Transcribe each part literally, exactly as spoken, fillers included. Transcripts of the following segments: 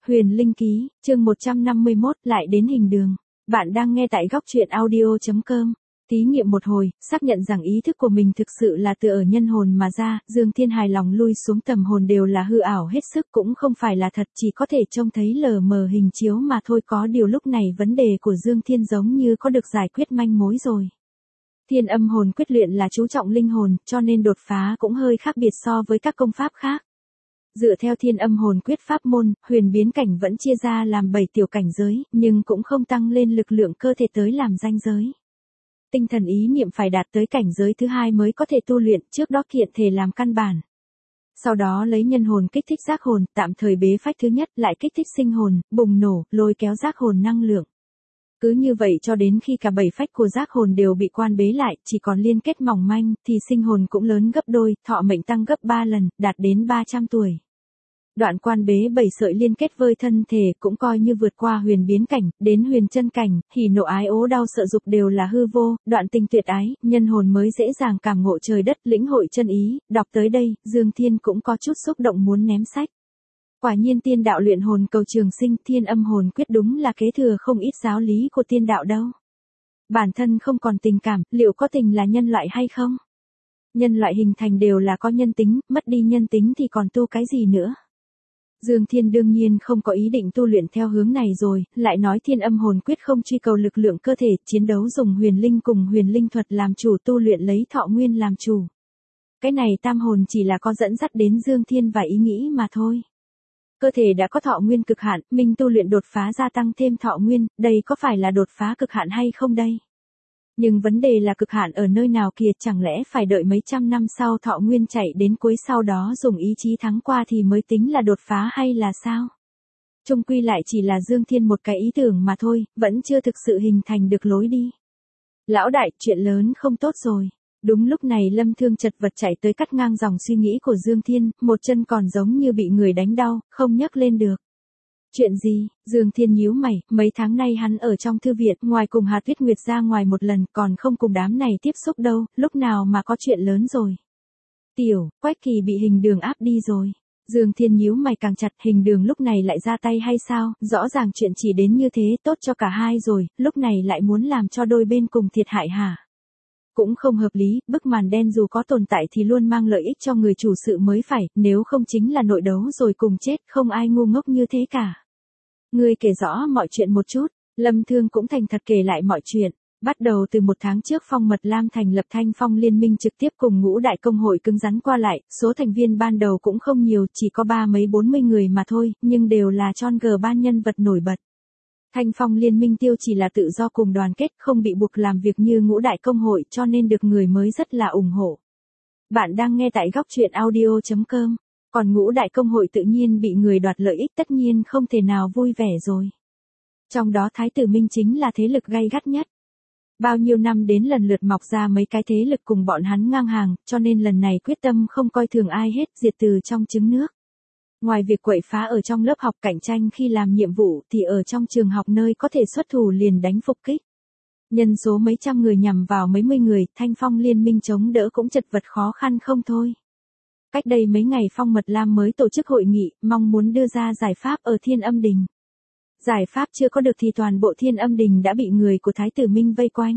Huyền Linh Ký, chương một trăm năm mươi mốt, lại đến hình đường. Bạn đang nghe tại góc truyện audio chấm com. Thí nghiệm một hồi, xác nhận rằng ý thức của mình thực sự là từ ở nhân hồn mà ra, Dương Thiên hài lòng lui xuống tầm hồn đều là hư ảo hết sức, cũng không phải là thật, chỉ có thể trông thấy lờ mờ hình chiếu mà thôi. Có điều lúc này vấn đề của Dương Thiên giống như có được giải quyết manh mối rồi. Thiên âm hồn quyết luyện là chú trọng linh hồn, cho nên đột phá cũng hơi khác biệt so với các công pháp khác. Dựa theo thiên âm hồn quyết pháp môn, huyền biến cảnh vẫn chia ra làm bảy tiểu cảnh giới, nhưng cũng không tăng lên lực lượng cơ thể tới làm ranh giới. Tinh thần ý niệm phải đạt tới cảnh giới thứ hai mới có thể tu luyện, trước đó kiện thể làm căn bản. Sau đó lấy nhân hồn kích thích giác hồn, tạm thời bế phách thứ nhất, lại kích thích sinh hồn, bùng nổ, lôi kéo giác hồn năng lượng. Cứ như vậy cho đến khi cả bảy phách của giác hồn đều bị quan bế lại, chỉ còn liên kết mỏng manh, thì sinh hồn cũng lớn gấp đôi, thọ mệnh tăng gấp ba lần, đạt đến ba trăm tuổi. Đoạn quan bế bảy sợi liên kết với thân thể cũng coi như vượt qua huyền biến cảnh, đến huyền chân cảnh, hỉ nộ ái ố đau sợ dục đều là hư vô, đoạn tình tuyệt ái, nhân hồn mới dễ dàng cảm ngộ trời đất, lĩnh hội chân ý. Đọc tới đây, Dương Thiên cũng có chút xúc động muốn ném sách. Quả nhiên tiên đạo luyện hồn cầu trường sinh, thiên âm hồn quyết đúng là kế thừa không ít giáo lý của tiên đạo đâu. Bản thân không còn tình cảm, liệu có tình là nhân loại hay không? Nhân loại hình thành đều là có nhân tính, mất đi nhân tính thì còn tu cái gì nữa? Dương Thiên đương nhiên không có ý định tu luyện theo hướng này rồi, lại nói thiên âm hồn quyết không truy cầu lực lượng cơ thể, chiến đấu dùng huyền linh cùng huyền linh thuật làm chủ, tu luyện lấy thọ nguyên làm chủ. Cái này tam hồn chỉ là có dẫn dắt đến Dương Thiên và ý nghĩ mà thôi. Cơ thể đã có thọ nguyên cực hạn, mình tu luyện đột phá gia tăng thêm thọ nguyên, đây có phải là đột phá cực hạn hay không đây? Nhưng vấn đề là cực hạn ở nơi nào kìa, chẳng lẽ phải đợi mấy trăm năm sau thọ nguyên chạy đến cuối sau đó dùng ý chí thắng qua thì mới tính là đột phá hay là sao? Chung quy lại chỉ là Dương Thiên một cái ý tưởng mà thôi, vẫn chưa thực sự hình thành được lối đi. Lão đại, chuyện lớn không tốt rồi. Đúng lúc này Lâm Thương chật vật chạy tới cắt ngang dòng suy nghĩ của Dương Thiên, một chân còn giống như bị người đánh đau, không nhấc lên được. Chuyện gì? Dương Thiên nhíu mày, mấy tháng nay hắn ở trong thư viện, ngoài cùng Hà Tuyết Nguyệt ra ngoài một lần, còn không cùng đám này tiếp xúc đâu, lúc nào mà có chuyện lớn rồi. Tiểu, Quách Kỳ bị hình đường áp đi rồi. Dương Thiên nhíu mày càng chặt, hình đường lúc này lại ra tay hay sao, rõ ràng chuyện chỉ đến như thế, tốt cho cả hai rồi, lúc này lại muốn làm cho đôi bên cùng thiệt hại hả? Cũng không hợp lý, bức màn đen dù có tồn tại thì luôn mang lợi ích cho người chủ sự mới phải, nếu không chính là nội đấu rồi cùng chết, không ai ngu ngốc như thế cả. Ngươi kể rõ mọi chuyện một chút, Lâm Thương cũng thành thật kể lại mọi chuyện. Bắt đầu từ một tháng trước Phong Mật Lam thành lập Thanh Phong Liên minh trực tiếp cùng ngũ đại công hội cứng rắn qua lại, số thành viên ban đầu cũng không nhiều, chỉ có ba mấy bốn mươi người mà thôi, nhưng đều là chon gờ ban nhân vật nổi bật. Thanh Phong Liên minh tiêu chỉ là tự do cùng đoàn kết, không bị buộc làm việc như ngũ đại công hội, cho nên được người mới rất là ủng hộ. Bạn đang nghe tại góc truyện audio chấm com. Còn ngũ đại công hội tự nhiên bị người đoạt lợi ích, tất nhiên không thể nào vui vẻ rồi. Trong đó Thái tử Minh chính là thế lực gay gắt nhất. Bao nhiêu năm đến lần lượt mọc ra mấy cái thế lực cùng bọn hắn ngang hàng, cho nên lần này quyết tâm không coi thường ai hết, diệt từ trong trứng nước. Ngoài việc quậy phá ở trong lớp học cạnh tranh khi làm nhiệm vụ thì ở trong trường học nơi có thể xuất thủ liền đánh phục kích. Nhân số mấy trăm người nhằm vào mấy mươi người, Thanh Phong Liên minh chống đỡ cũng chật vật khó khăn không thôi. Cách đây mấy ngày Phong Mật Lam mới tổ chức hội nghị, mong muốn đưa ra giải pháp ở Thiên Âm Đình. Giải pháp chưa có được thì toàn bộ Thiên Âm Đình đã bị người của Thái tử Minh vây quanh.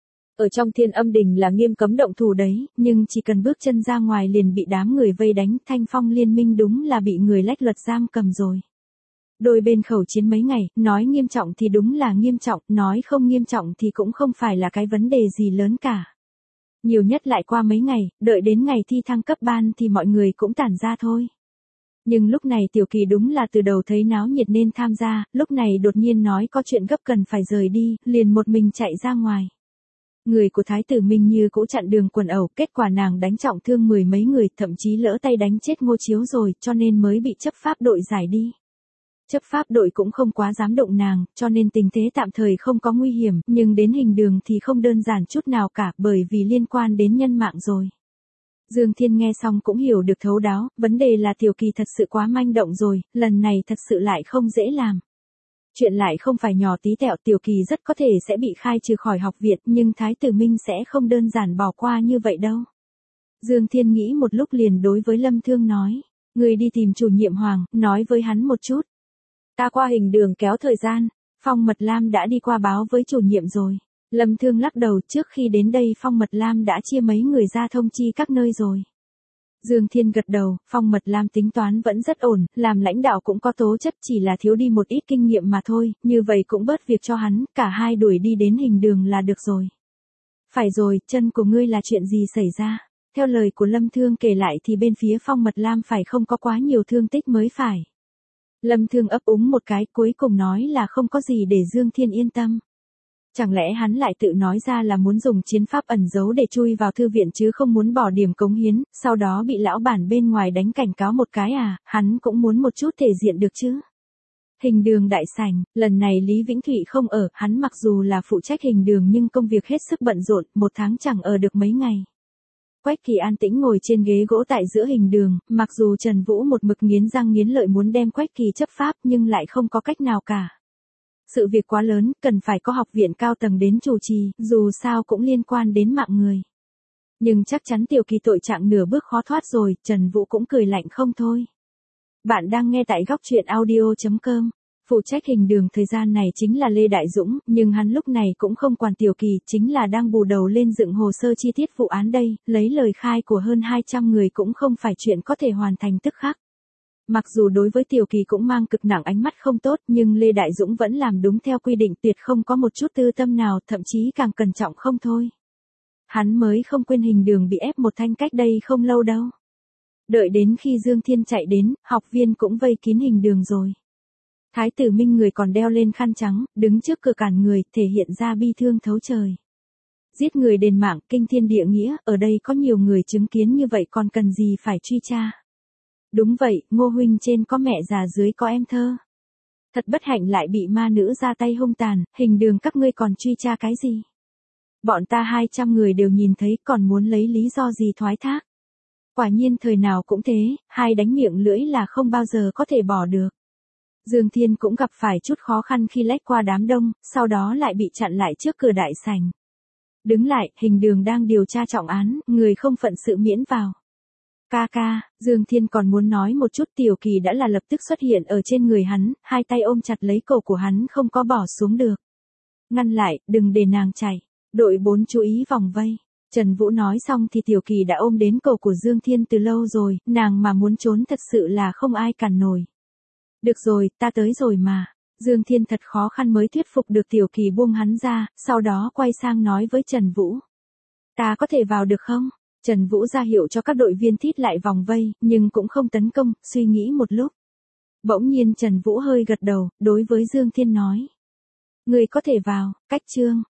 Ở trong Thiên Âm Đình là nghiêm cấm động thủ đấy, nhưng chỉ cần bước chân ra ngoài liền bị đám người vây đánh, Thanh Phong Liên minh đúng là bị người lách luật giam cầm rồi. Đôi bên khẩu chiến mấy ngày, nói nghiêm trọng thì đúng là nghiêm trọng, nói không nghiêm trọng thì cũng không phải là cái vấn đề gì lớn cả. Nhiều nhất lại qua mấy ngày, đợi đến ngày thi thăng cấp ban thì mọi người cũng tản ra thôi. Nhưng lúc này Tiểu Kỳ đúng là từ đầu thấy náo nhiệt nên tham gia, lúc này đột nhiên nói có chuyện gấp cần phải rời đi, liền một mình chạy ra ngoài. Người của Thái tử Minh như cũ chặn đường quần ẩu, kết quả nàng đánh trọng thương mười mấy người, thậm chí lỡ tay đánh chết Ngô Chiếu rồi, cho nên mới bị chấp pháp đội giải đi. Chấp pháp đội cũng không quá dám động nàng, cho nên tình thế tạm thời không có nguy hiểm, nhưng đến hình đường thì không đơn giản chút nào cả, bởi vì liên quan đến nhân mạng rồi. Dương Thiên nghe xong cũng hiểu được thấu đáo, vấn đề là Tiểu Kỳ thật sự quá manh động rồi, lần này thật sự lại không dễ làm. Chuyện lại không phải nhỏ tí tẹo, Tiểu Kỳ rất có thể sẽ bị khai trừ khỏi học viện, nhưng Thái tử Minh sẽ không đơn giản bỏ qua như vậy đâu. Dương Thiên nghĩ một lúc liền đối với Lâm Thương nói, người đi tìm chủ nhiệm Hoàng, nói với hắn một chút. Ta qua hình đường kéo thời gian, Phong Mật Lam đã đi qua báo với chủ nhiệm rồi. Lâm Thương lắc đầu, trước khi đến đây Phong Mật Lam đã chia mấy người ra thông chi các nơi rồi. Dương Thiên gật đầu, Phong Mật Lam tính toán vẫn rất ổn, làm lãnh đạo cũng có tố chất, chỉ là thiếu đi một ít kinh nghiệm mà thôi, như vậy cũng bớt việc cho hắn, cả hai đuổi đi đến hình đường là được rồi. Phải rồi, chân của ngươi là chuyện gì xảy ra? Theo lời của Lâm Thương kể lại thì bên phía Phong Mật Lam phải không có quá nhiều thương tích mới phải. Lâm Thương ấp úng một cái, cuối cùng nói là không có gì để Dương Thiên yên tâm. Chẳng lẽ hắn lại tự nói ra là muốn dùng chiến pháp ẩn giấu để chui vào thư viện chứ không muốn bỏ điểm cống hiến, sau đó bị lão bản bên ngoài đánh cảnh cáo một cái à, hắn cũng muốn một chút thể diện được chứ. Hình đường đại sảnh, lần này Lý Vĩnh Thụy không ở, hắn mặc dù là phụ trách hình đường nhưng công việc hết sức bận rộn, một tháng chẳng ở được mấy ngày. Quách Kỳ an tĩnh ngồi trên ghế gỗ tại giữa hình đường, mặc dù Trần Vũ một mực nghiến răng nghiến lợi muốn đem Quách Kỳ chấp pháp nhưng lại không có cách nào cả. Sự việc quá lớn, cần phải có học viện cao tầng đến chủ trì, dù sao cũng liên quan đến mạng người. Nhưng chắc chắn Tiểu Kỳ tội trạng nửa bước khó thoát rồi, Trần Vũ cũng cười lạnh không thôi. Bạn đang nghe tại góc truyện audio chấm com. Phụ trách hình đường thời gian này chính là Lê Đại Dũng, nhưng hắn lúc này cũng không quản Tiểu Kỳ, chính là đang bù đầu lên dựng hồ sơ chi tiết vụ án đây, lấy lời khai của hơn hai trăm người cũng không phải chuyện có thể hoàn thành tức khắc. Mặc dù đối với Tiểu Kỳ cũng mang cực nặng ánh mắt không tốt, nhưng Lê Đại Dũng vẫn làm đúng theo quy định, tuyệt không có một chút tư tâm nào, thậm chí càng cẩn trọng không thôi. Hắn mới không quên hình đường bị ép một thanh cách đây không lâu đâu. Đợi đến khi Dương Thiên chạy đến, học viên cũng vây kín hình đường rồi. Thái tử Minh người còn đeo lên khăn trắng, đứng trước cửa cản người, thể hiện ra bi thương thấu trời. Giết người đền mạng, kinh thiên địa nghĩa, ở đây có nhiều người chứng kiến như vậy còn cần gì phải truy tra. Đúng vậy, Ngô huynh trên có mẹ già dưới có em thơ. Thật bất hạnh lại bị ma nữ ra tay hung tàn, hình đường các ngươi còn truy tra cái gì? Bọn ta hai trăm người đều nhìn thấy, còn muốn lấy lý do gì thoái thác? Quả nhiên thời nào cũng thế, hai đánh miệng lưỡi là không bao giờ có thể bỏ được. Dương Thiên cũng gặp phải chút khó khăn khi lách qua đám đông, sau đó lại bị chặn lại trước cửa đại sảnh. Đứng lại, hình đường đang điều tra trọng án, người không phận sự miễn vào. Ca ca, Dương Thiên còn muốn nói một chút, Tiểu Kỳ đã là lập tức xuất hiện ở trên người hắn, hai tay ôm chặt lấy cổ của hắn không có bỏ xuống được. Ngăn lại, đừng để nàng chạy. Đội bốn chú ý vòng vây. Trần Vũ nói xong thì Tiểu Kỳ đã ôm đến cổ của Dương Thiên từ lâu rồi, nàng mà muốn trốn thật sự là không ai cản nổi. Được rồi, ta tới rồi mà. Dương Thiên thật khó khăn mới thuyết phục được Tiểu Kỳ buông hắn ra, sau đó quay sang nói với Trần Vũ. Ta có thể vào được không? Trần Vũ ra hiệu cho các đội viên thít lại vòng vây, nhưng cũng không tấn công, suy nghĩ một lúc. Bỗng nhiên Trần Vũ hơi gật đầu, đối với Dương Thiên nói. Người có thể vào, cách chương.